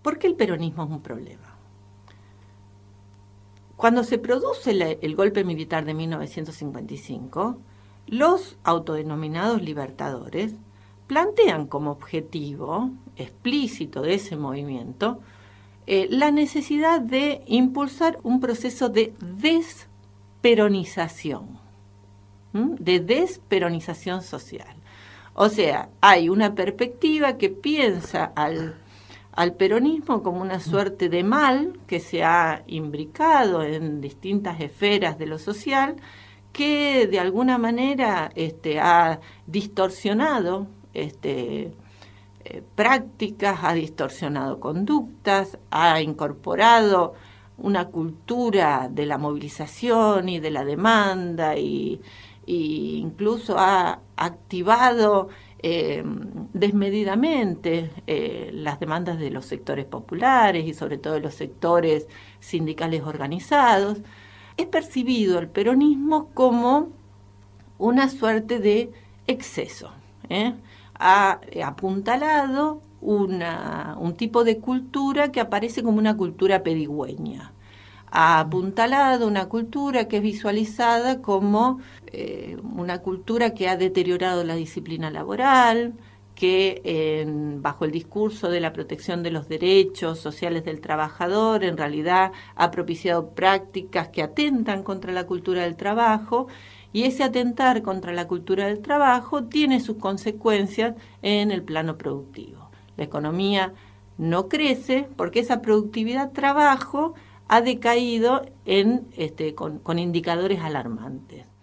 ¿Por qué el peronismo es un problema? Cuando se produce el golpe militar de 1955, los autodenominados libertadores plantean como objetivo explícito de ese movimiento la necesidad de impulsar un proceso de desperonización, de desperonización social. O sea, hay una perspectiva que piensa al peronismo como una suerte de mal que se ha imbricado en distintas esferas de lo social, que de alguna manera ha distorsionado prácticas, ha distorsionado conductas, ha incorporado una cultura de la movilización y de la demanda y incluso ha activado desmedidamente las demandas de los sectores populares y sobre todo de los sectores sindicales organizados. Es percibido el peronismo como una suerte de exceso, ha apuntalado un tipo de cultura que aparece como una cultura pedigüeña. Ha apuntalado una cultura que es visualizada como una cultura que ha deteriorado la disciplina laboral, que bajo el discurso de la protección de los derechos sociales del trabajador, en realidad ha propiciado prácticas que atentan contra la cultura del trabajo, y ese atentar contra la cultura del trabajo tiene sus consecuencias en el plano productivo. La economía no crece porque esa productividad trabajo ha decaído con indicadores alarmantes.